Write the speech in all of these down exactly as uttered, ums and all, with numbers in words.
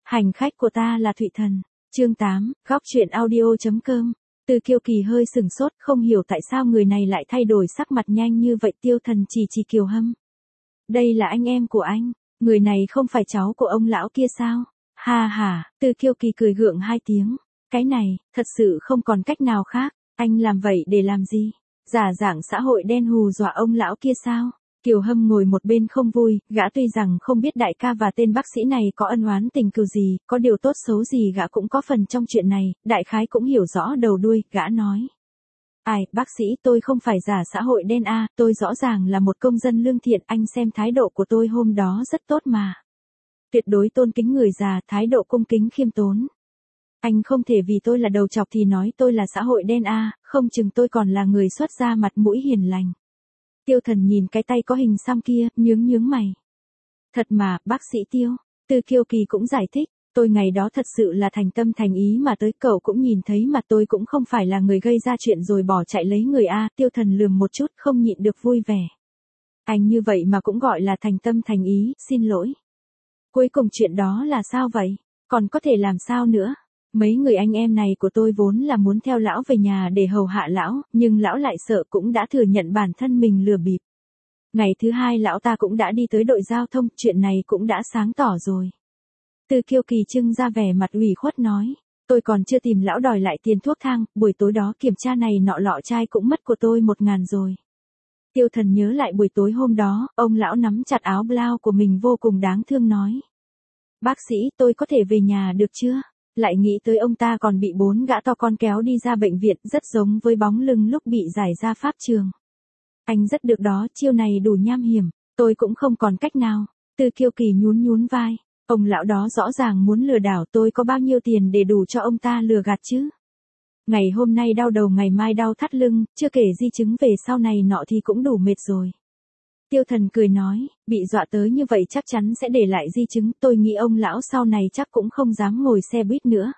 Hành khách của ta là Thụy Thần. Chương tám, góc truyện audio.com. Từ Kiều Kỳ hơi sừng sốt, không hiểu tại sao người này lại thay đổi sắc mặt nhanh như vậy. Tiêu Thần chỉ chỉ Kiều Hâm. Đây là anh em của anh, người này không phải cháu của ông lão kia sao? Ha ha, Từ Kiều Kỳ cười gượng hai tiếng. Cái này, thật sự không còn cách nào khác, anh làm vậy để làm gì? Giả dạng xã hội đen hù dọa ông lão kia sao? Kiều Hâm ngồi một bên không vui, gã tuy rằng không biết đại ca và tên bác sĩ này có ân oán tình cừu gì, có điều tốt xấu gì gã cũng có phần trong chuyện này, đại khái cũng hiểu rõ đầu đuôi, gã nói. Ai, bác sĩ tôi không phải giả xã hội đen a, à, tôi rõ ràng là một công dân lương thiện, anh xem thái độ của tôi hôm đó rất tốt mà. Tuyệt đối tôn kính người già, thái độ cung kính khiêm tốn. Anh không thể vì tôi là đầu chọc thì nói tôi là xã hội đen a, à, không chừng tôi còn là người xuất gia mặt mũi hiền lành. Tiêu Thần nhìn cái tay có hình xăm kia, nhướng nhướng mày. Thật mà, bác sĩ Tiêu. Từ Kiều Kỳ cũng giải thích, tôi ngày đó thật sự là thành tâm thành ý mà tới, cậu cũng nhìn thấy mà, tôi cũng không phải là người gây ra chuyện rồi bỏ chạy lấy người a. Tiêu Thần lườm một chút, không nhịn được vui vẻ. Anh như vậy mà cũng gọi là thành tâm thành ý, xin lỗi. Cuối cùng chuyện đó là sao vậy? Còn có thể làm sao nữa? Mấy người anh em này của tôi vốn là muốn theo lão về nhà để hầu hạ lão, nhưng lão lại sợ, cũng đã thừa nhận bản thân mình lừa bịp. Ngày thứ hai lão ta cũng đã đi tới đội giao thông, chuyện này cũng đã sáng tỏ rồi. Từ Kiều Kỳ trưng ra vẻ mặt ủy khuất nói, tôi còn chưa tìm lão đòi lại tiền thuốc thang, buổi tối đó kiểm tra này nọ lọ chai cũng mất của tôi một ngàn rồi. Tiêu Thần nhớ lại buổi tối hôm đó, ông lão nắm chặt áo blau của mình vô cùng đáng thương nói. Bác sĩ, tôi có thể về nhà được chưa? Lại nghĩ tới ông ta còn bị bốn gã to con kéo đi ra bệnh viện, rất giống với bóng lưng lúc bị giải ra pháp trường. Anh rất được đó, chiêu này đủ nham hiểm, tôi cũng không còn cách nào. Từ Kiều Kỳ nhún nhún vai, ông lão đó rõ ràng muốn lừa đảo tôi, có bao nhiêu tiền để đủ cho ông ta lừa gạt chứ? Ngày hôm nay đau đầu, ngày mai đau thắt lưng, chưa kể di chứng về sau này nọ thì cũng đủ mệt rồi. Tiêu Thần cười nói, bị dọa tới như vậy chắc chắn sẽ để lại di chứng, tôi nghĩ ông lão sau này chắc cũng không dám ngồi xe buýt nữa.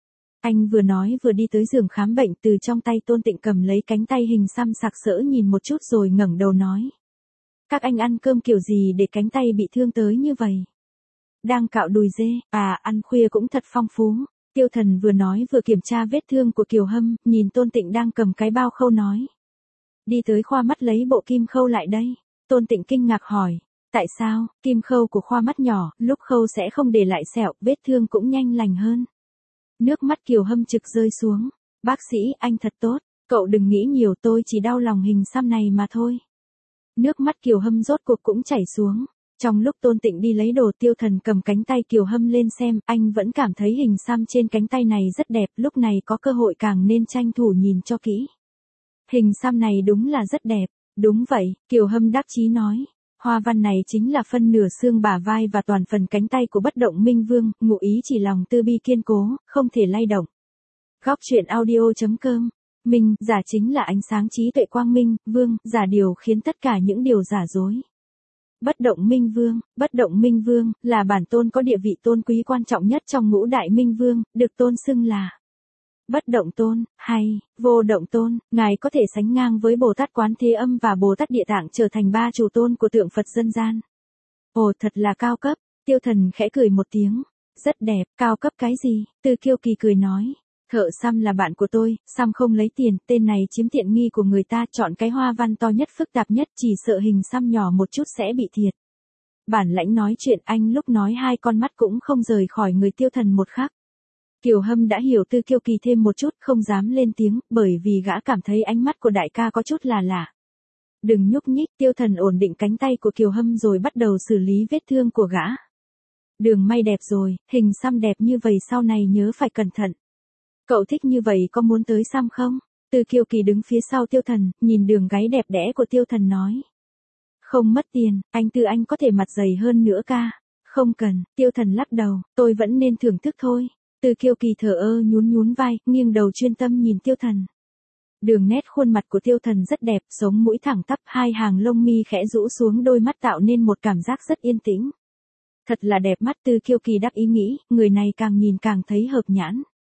Anh vừa nói vừa đi tới giường khám bệnh, từ trong tay Tôn Tịnh cầm lấy cánh tay hình xăm sặc sỡ nhìn một chút rồi ngẩng đầu nói. Các anh ăn cơm kiểu gì để cánh tay bị thương tới như vậy? Đang cạo đùi dê, à, ăn khuya cũng thật phong phú. Tiêu Thần vừa nói vừa kiểm tra vết thương của Kiều Hâm, nhìn Tôn Tịnh đang cầm cái bao khâu nói. Đi tới khoa mắt lấy bộ kim khâu lại đây. Tôn Tịnh kinh ngạc hỏi, tại sao? Kim khâu của khoa mắt nhỏ, lúc khâu sẽ không để lại sẹo, vết thương cũng nhanh lành hơn. Nước mắt Kiều Hâm trực rơi xuống. Bác sĩ, anh thật tốt, cậu đừng nghĩ nhiều, tôi chỉ đau lòng hình xăm này mà thôi. Nước mắt Kiều Hâm rốt cuộc cũng chảy xuống. Trong lúc Tôn Tịnh đi lấy đồ, Tiêu Thần cầm cánh tay Kiều Hâm lên xem, anh vẫn cảm thấy hình xăm trên cánh tay này rất đẹp, lúc này có cơ hội càng nên tranh thủ nhìn cho kỹ. Hình xăm này đúng là rất đẹp. Đúng vậy, Kiều Hâm đắc chí nói. Hoa văn này chính là phân nửa xương bả vai và toàn phần cánh tay của bất động minh vương, ngụ ý chỉ lòng từ bi kiên cố, không thể lay động. Góc truyện audio.com. Minh, giả chính là ánh sáng trí tuệ quang minh, vương, giả điều khiến tất cả những điều giả dối. Bất động minh vương, bất động minh vương, là bản tôn có địa vị tôn quý quan trọng nhất trong ngũ đại minh vương, được tôn xưng là Bất động tôn, hay, vô động tôn, ngài có thể sánh ngang với Bồ Tát Quán Thế Âm và Bồ Tát Địa Tạng, trở thành ba chủ tôn của tượng Phật dân gian. Ồ, thật là cao cấp. Tiêu Thần khẽ cười một tiếng. Rất đẹp, cao cấp cái gì? Từ Kiều Kỳ cười nói. Thợ xăm là bạn của tôi, xăm không lấy tiền, tên này chiếm tiện nghi của người ta, chọn cái hoa văn to nhất phức tạp nhất, chỉ sợ hình xăm nhỏ một chút sẽ bị thiệt. Bản lãnh nói chuyện, anh lúc nói hai con mắt cũng không rời khỏi người Tiêu Thần một khắc. Kiều Hâm đã hiểu Từ Kiều Kỳ thêm một chút, không dám lên tiếng, bởi vì gã cảm thấy ánh mắt của đại ca có chút là lạ. Đừng nhúc nhích, Tiêu Thần ổn định cánh tay của Kiều Hâm rồi bắt đầu xử lý vết thương của gã. Đường may đẹp rồi, hình xăm đẹp như vậy sau này nhớ phải cẩn thận. Cậu thích như vậy có muốn tới xăm không? Từ Kiều Kỳ đứng phía sau Tiêu Thần, nhìn đường gáy đẹp đẽ của Tiêu Thần nói. Không mất tiền, anh Tư anh có thể mặt dày hơn nữa ca. Không cần, Tiêu Thần lắc đầu, tôi vẫn nên thưởng thức thôi. Từ Kiều Kỳ thở ơ nhún nhún vai, nghiêng đầu chuyên tâm nhìn Tiêu Thần. Đường nét khuôn mặt của Tiêu Thần rất đẹp, sống mũi thẳng tắp, hai hàng lông mi khẽ rũ xuống đôi mắt tạo nên một cảm giác rất yên tĩnh. Thật là đẹp mắt. Từ Kiều Kỳ đắc ý nghĩ, người này càng nhìn càng thấy hợp nhãn.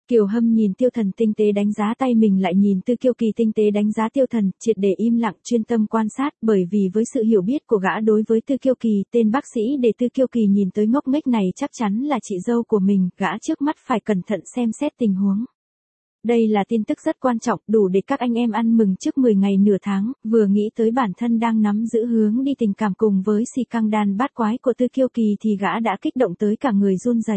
Kiều Hâm nhìn Tiêu Thần tinh tế đánh giá tay mình lại nhìn Tư Kiêu Kỳ tinh tế đánh giá Tiêu Thần, triệt để im lặng chuyên tâm quan sát, bởi vì với sự hiểu biết của gã đối với Tư Kiêu Kỳ, tên bác sĩ để Tư Kiêu Kỳ nhìn tới ngốc nghếch này chắc chắn là chị dâu của mình, gã trước mắt phải cẩn thận xem xét tình huống. Đây là tin tức rất quan trọng, đủ để các anh em ăn mừng trước mười ngày nửa tháng, vừa nghĩ tới bản thân đang nắm giữ hướng đi tình cảm cùng với xì căng đàn bát quái của Tư Kiêu Kỳ thì gã đã kích động tới cả người run rẩy.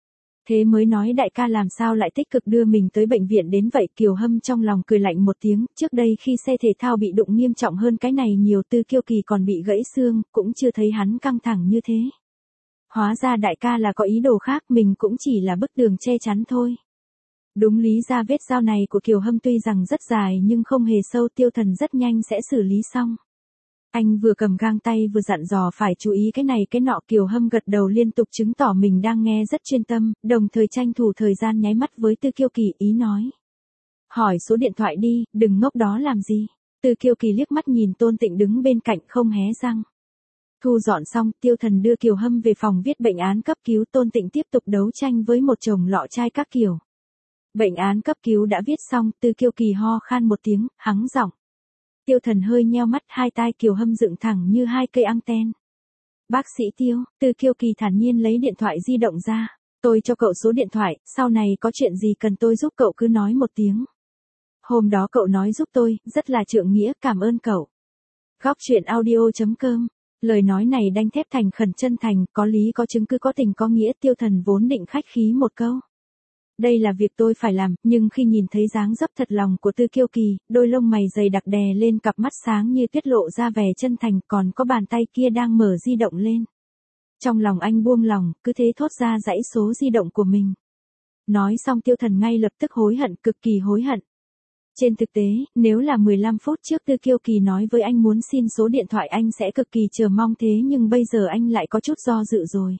Thế mới nói đại ca làm sao lại tích cực đưa mình tới bệnh viện đến vậy. Kiều Hâm trong lòng cười lạnh một tiếng, trước đây khi xe thể thao bị đụng nghiêm trọng hơn cái này nhiều, Tư Kiêu Kỳ còn bị gãy xương, cũng chưa thấy hắn căng thẳng như thế. Hóa ra đại ca là có ý đồ khác, mình cũng chỉ là bức tường che chắn thôi. Đúng lý ra vết dao này của Kiều Hâm tuy rằng rất dài nhưng không hề sâu, Tiêu Thần rất nhanh sẽ xử lý xong. Anh vừa cầm găng tay vừa dặn dò phải chú ý cái này cái nọ. Kiều Hâm gật đầu liên tục chứng tỏ mình đang nghe rất chuyên tâm, đồng thời tranh thủ thời gian nháy mắt với Tư Kiêu Kỳ ý nói. Hỏi số điện thoại đi, đừng ngốc đó làm gì. Tư Kiêu Kỳ liếc mắt nhìn Tôn Tịnh đứng bên cạnh không hé răng. Thu dọn xong, Tiêu Thần đưa Kiều Hâm về phòng viết bệnh án cấp cứu, Tôn Tịnh tiếp tục đấu tranh với một chồng lọ chai các kiểu. Bệnh án cấp cứu đã viết xong, Tư Kiêu Kỳ ho khan một tiếng, hắng giọng. Tiêu Thần hơi nheo mắt, hai tai Kiều Hâm dựng thẳng như hai cây anten. Bác sĩ Tiêu, Tư Kiêu Kỳ thản nhiên lấy điện thoại di động ra. Tôi cho cậu số điện thoại, sau này có chuyện gì cần tôi giúp cậu cứ nói một tiếng. Hôm đó cậu nói giúp tôi, rất là trượng nghĩa, cảm ơn cậu. Góc chuyện audio chấm com. Lời nói này đanh thép thành khẩn chân thành, có lý có chứng cứ có tình có nghĩa. Tiêu Thần vốn định khách khí một câu. Đây là việc tôi phải làm, nhưng khi nhìn thấy dáng dấp thật lòng của Tư Kiêu Kỳ, đôi lông mày dày đặc đè lên cặp mắt sáng như tuyết lộ ra vẻ chân thành, còn có bàn tay kia đang mở di động lên. Trong lòng anh buông lòng, cứ thế thốt ra dãy số di động của mình. Nói xong Tiêu Thần ngay lập tức hối hận, cực kỳ hối hận. Trên thực tế, nếu là mười lăm phút trước Tư Kiêu Kỳ nói với anh muốn xin số điện thoại anh sẽ cực kỳ chờ mong, thế nhưng bây giờ anh lại có chút do dự rồi.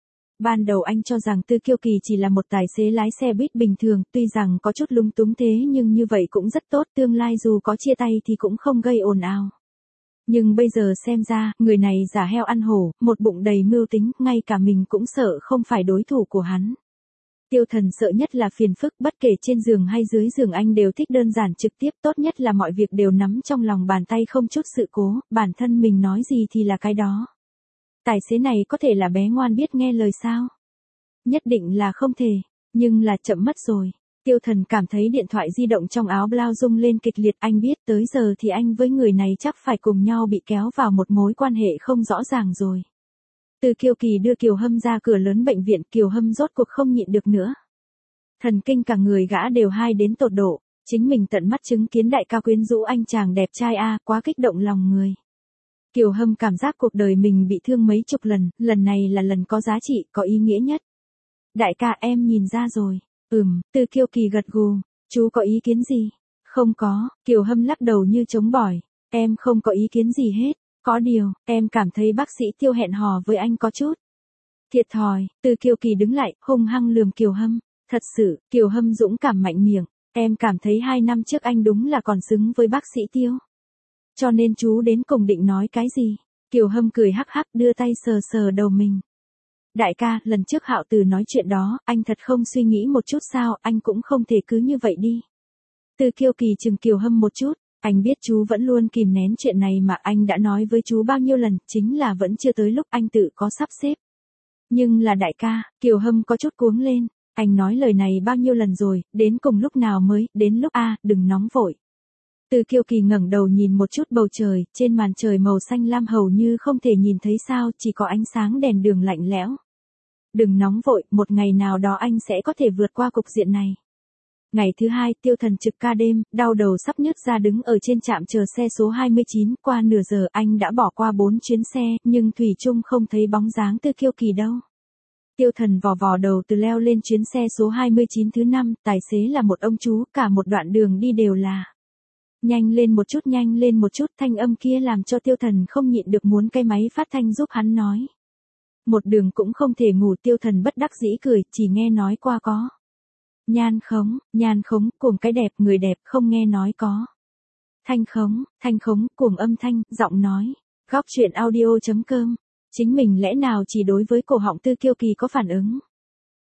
Ban đầu anh cho rằng Tư Kiêu Kỳ chỉ là một tài xế lái xe buýt bình thường, tuy rằng có chút lung túng thế nhưng như vậy cũng rất tốt, tương lai dù có chia tay thì cũng không gây ồn ào. Nhưng bây giờ xem ra, người này giả heo ăn hổ, một bụng đầy mưu tính, ngay cả mình cũng sợ không phải đối thủ của hắn. Tiêu Thần sợ nhất là phiền phức, bất kể trên giường hay dưới giường anh đều thích đơn giản trực tiếp, tốt nhất là mọi việc đều nắm trong lòng bàn tay không chút sự cố, bản thân mình nói gì thì là cái đó. Tài xế này có thể là bé ngoan biết nghe lời sao? Nhất định là không thể, nhưng là chậm mất rồi. Tiêu Thần cảm thấy điện thoại di động trong áo blau rung lên kịch liệt, anh biết tới giờ thì anh với người này chắc phải cùng nhau bị kéo vào một mối quan hệ không rõ ràng rồi. Từ Kiêu Kỳ đưa Kiều Hâm ra cửa lớn bệnh viện, Kiều Hâm rốt cuộc không nhịn được nữa. Thần kinh cả người gã đều hai đến tột độ, chính mình tận mắt chứng kiến đại ca quyến rũ anh chàng đẹp trai a, quá kích động lòng người. Kiều Hâm cảm giác cuộc đời mình bị thương mấy chục lần, lần này là lần có giá trị, có ý nghĩa nhất. Đại ca em nhìn ra rồi. Ừm, Từ Kiêu Kỳ gật gù. Chú có ý kiến gì? Không có, Kiều Hâm lắc đầu như chống bỏi. Em không có ý kiến gì hết. Có điều, em cảm thấy bác sĩ Tiêu hẹn hò với anh có chút thiệt thòi. Từ Kiêu Kỳ đứng lại, hung hăng lườm Kiều Hâm. Thật sự, Kiều Hâm dũng cảm mạnh miệng. Em cảm thấy hai năm trước anh đúng là còn xứng với bác sĩ Tiêu. Cho nên chú đến cùng định nói cái gì? Kiều Hâm cười hắc hắc đưa tay sờ sờ đầu mình. Đại ca, lần trước Hạo Từ nói chuyện đó, anh thật không suy nghĩ một chút sao, anh cũng không thể cứ như vậy đi. Từ Kiêu Kỳ chừng Kiều Hâm một chút, anh biết chú vẫn luôn kìm nén chuyện này mà anh đã nói với chú bao nhiêu lần, chính là vẫn chưa tới lúc anh tự có sắp xếp. Nhưng là đại ca, Kiều Hâm có chút cuống lên, anh nói lời này bao nhiêu lần rồi, đến cùng lúc nào mới, đến lúc a, đừng nóng vội. Từ Kiêu Kỳ ngẩng đầu nhìn một chút bầu trời, trên màn trời màu xanh lam hầu như không thể nhìn thấy sao, chỉ có ánh sáng đèn đường lạnh lẽo. Đừng nóng vội, một ngày nào đó anh sẽ có thể vượt qua cục diện này. Ngày thứ hai, Tiêu Thần trực ca đêm, đau đầu sắp nhức ra đứng ở trên trạm chờ xe số hai mươi chín, qua nửa giờ anh đã bỏ qua bốn chuyến xe, nhưng thủy chung không thấy bóng dáng Từ Kiêu Kỳ đâu. Tiêu Thần vò vò đầu từ leo lên chuyến xe số hai mươi chín thứ năm, tài xế là một ông chú, cả một đoạn đường đi đều là nhanh lên một chút, nhanh lên một chút, thanh âm kia làm cho Tiêu Thần không nhịn được muốn cái máy phát thanh giúp hắn nói. Một đường cũng không thể ngủ, Tiêu Thần bất đắc dĩ cười, chỉ nghe nói qua có. Nhan khống, nhan khống, cuồng cái đẹp, người đẹp, không nghe nói có. Thanh khống, thanh khống, cuồng âm thanh, giọng nói. Góc chuyện audio chấm com. Chính mình lẽ nào chỉ đối với cổ họng Tư Kiêu Kỳ có phản ứng.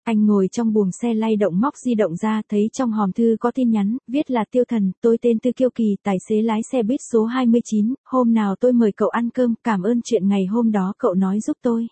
Anh ngồi trong buồng xe lay động móc di động ra, thấy trong hòm thư có tin nhắn, viết là Tiêu Thần, tôi tên Tư Kiêu Kỳ, tài xế lái xe buýt số hai mươi chín, hôm nào tôi mời cậu ăn cơm, cảm ơn chuyện ngày hôm đó cậu nói giúp tôi.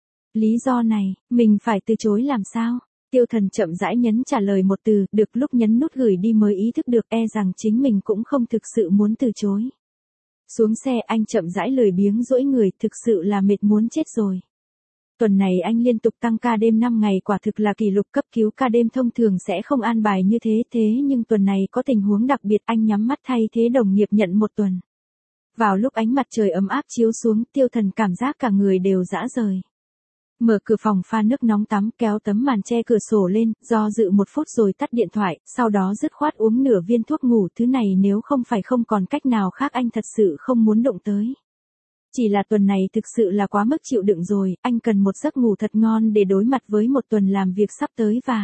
Lý do này, mình phải từ chối làm sao? Tiêu Thần chậm rãi nhấn trả lời một từ, được, lúc nhấn nút gửi đi mới ý thức được e rằng chính mình cũng không thực sự muốn từ chối. Xuống xe anh chậm rãi lười biếng duỗi người, thực sự là mệt muốn chết rồi. Tuần này anh liên tục tăng ca đêm năm ngày, quả thực là kỷ lục, cấp cứu ca đêm thông thường sẽ không an bài như thế, thế nhưng tuần này có tình huống đặc biệt, anh nhắm mắt thay thế đồng nghiệp nhận một tuần. Vào lúc ánh mặt trời ấm áp chiếu xuống, Tiêu Thần cảm giác cả người đều rã rời. Mở cửa phòng pha nước nóng tắm, kéo tấm màn che cửa sổ lên, do dự một phút rồi tắt điện thoại, sau đó dứt khoát uống nửa viên thuốc ngủ, thứ này nếu không phải không còn cách nào khác anh thật sự không muốn động tới. Chỉ là tuần này thực sự là quá mức chịu đựng rồi, anh cần một giấc ngủ thật ngon để đối mặt với một tuần làm việc sắp tới và...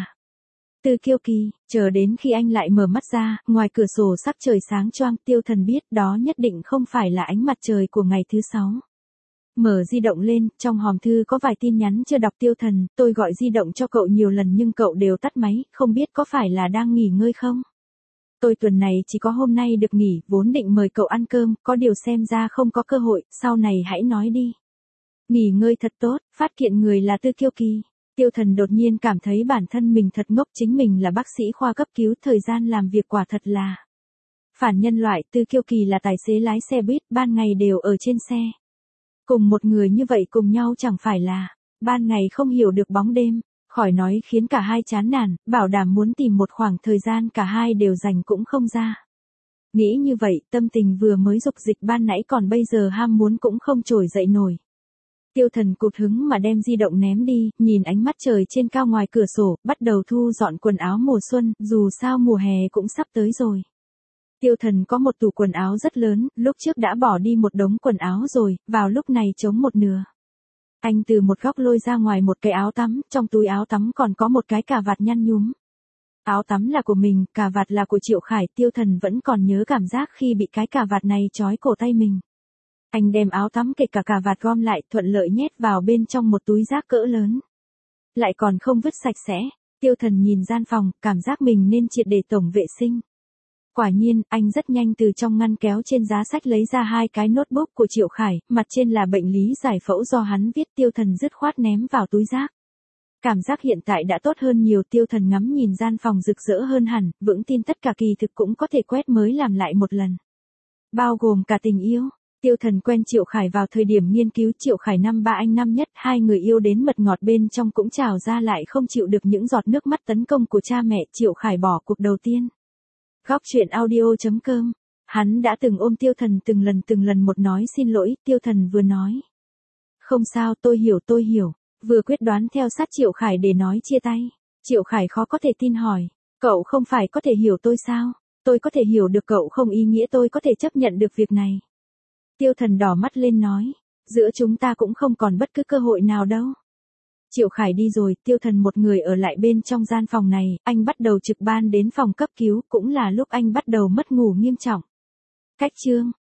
Tư Kiêu Kỳ, chờ đến khi anh lại mở mắt ra, ngoài cửa sổ sắc trời sáng choang, Tiêu Thần biết đó nhất định không phải là ánh mặt trời của ngày thứ sáu. Mở di động lên, trong hòm thư có vài tin nhắn chưa đọc. Tiêu Thần, tôi gọi di động cho cậu nhiều lần nhưng cậu đều tắt máy, không biết có phải là đang nghỉ ngơi không? Tôi tuần này chỉ có hôm nay được nghỉ, vốn định mời cậu ăn cơm, có điều xem ra không có cơ hội, sau này hãy nói đi. Nghỉ ngơi thật tốt, phát kiện người là Tư Kiêu Kỳ. Tiêu Thần đột nhiên cảm thấy bản thân mình thật ngốc, chính mình là bác sĩ khoa cấp cứu, thời gian làm việc quả thật là phản nhân loại. Tư Kiêu Kỳ là tài xế lái xe buýt, ban ngày đều ở trên xe. Cùng một người như vậy cùng nhau chẳng phải là ban ngày không hiểu được bóng đêm, khỏi nói khiến cả hai chán nản, bảo đảm muốn tìm một khoảng thời gian cả hai đều dành cũng không ra. Nghĩ như vậy, tâm tình vừa mới dục dịch ban nãy còn bây giờ ham muốn cũng không trồi dậy nổi. Tiêu Thần cụt hứng mà đem di động ném đi, nhìn ánh mắt trời trên cao ngoài cửa sổ, bắt đầu thu dọn quần áo mùa xuân, dù sao mùa hè cũng sắp tới rồi. Tiêu Thần có một tủ quần áo rất lớn, lúc trước đã bỏ đi một đống quần áo rồi, vào lúc này trống một nửa. Anh từ một góc lôi ra ngoài một cái áo tắm, trong túi áo tắm còn có một cái cà vạt nhăn nhúm. Áo tắm là của mình, cà vạt là của Triệu Khải, Tiêu Thần vẫn còn nhớ cảm giác khi bị cái cà vạt này trói cổ tay mình. Anh đem áo tắm kể cả cà vạt gom lại, thuận lợi nhét vào bên trong một túi rác cỡ lớn. Lại còn không vứt sạch sẽ. Tiêu Thần nhìn gian phòng, cảm giác mình nên triệt để tổng vệ sinh. Quả nhiên, anh rất nhanh từ trong ngăn kéo trên giá sách lấy ra hai cái notebook của Triệu Khải, mặt trên là bệnh lý giải phẫu do hắn viết. Tiêu Thần dứt khoát ném vào túi rác. Cảm giác hiện tại đã tốt hơn nhiều. Tiêu Thần ngắm nhìn gian phòng rực rỡ hơn hẳn, vững tin tất cả kỳ thực cũng có thể quét mới làm lại một lần. Bao gồm cả tình yêu. Tiêu Thần quen Triệu Khải vào thời điểm nghiên cứu, Triệu Khải năm ba anh năm nhất, hai người yêu đến mật ngọt, bên trong cũng trào ra lại không chịu được những giọt nước mắt tấn công của cha mẹ. Triệu Khải bỏ cuộc đầu tiên. Góc truyện audio chấm com. Hắn đã từng ôm Tiêu Thần từng lần từng lần một nói xin lỗi. Tiêu Thần vừa nói, không sao, tôi hiểu tôi hiểu, vừa quyết đoán theo sát Triệu Khải để nói chia tay. Triệu Khải khó có thể tin hỏi, cậu không phải có thể hiểu tôi sao? Tôi có thể hiểu được cậu không ý nghĩa tôi có thể chấp nhận được việc này. Tiêu Thần đỏ mắt lên nói, giữa chúng ta cũng không còn bất cứ cơ hội nào đâu. Triệu Khải đi rồi, Tiêu Thần một người ở lại bên trong gian phòng này, anh bắt đầu trực ban đến phòng cấp cứu, cũng là lúc anh bắt đầu mất ngủ nghiêm trọng. Cách chương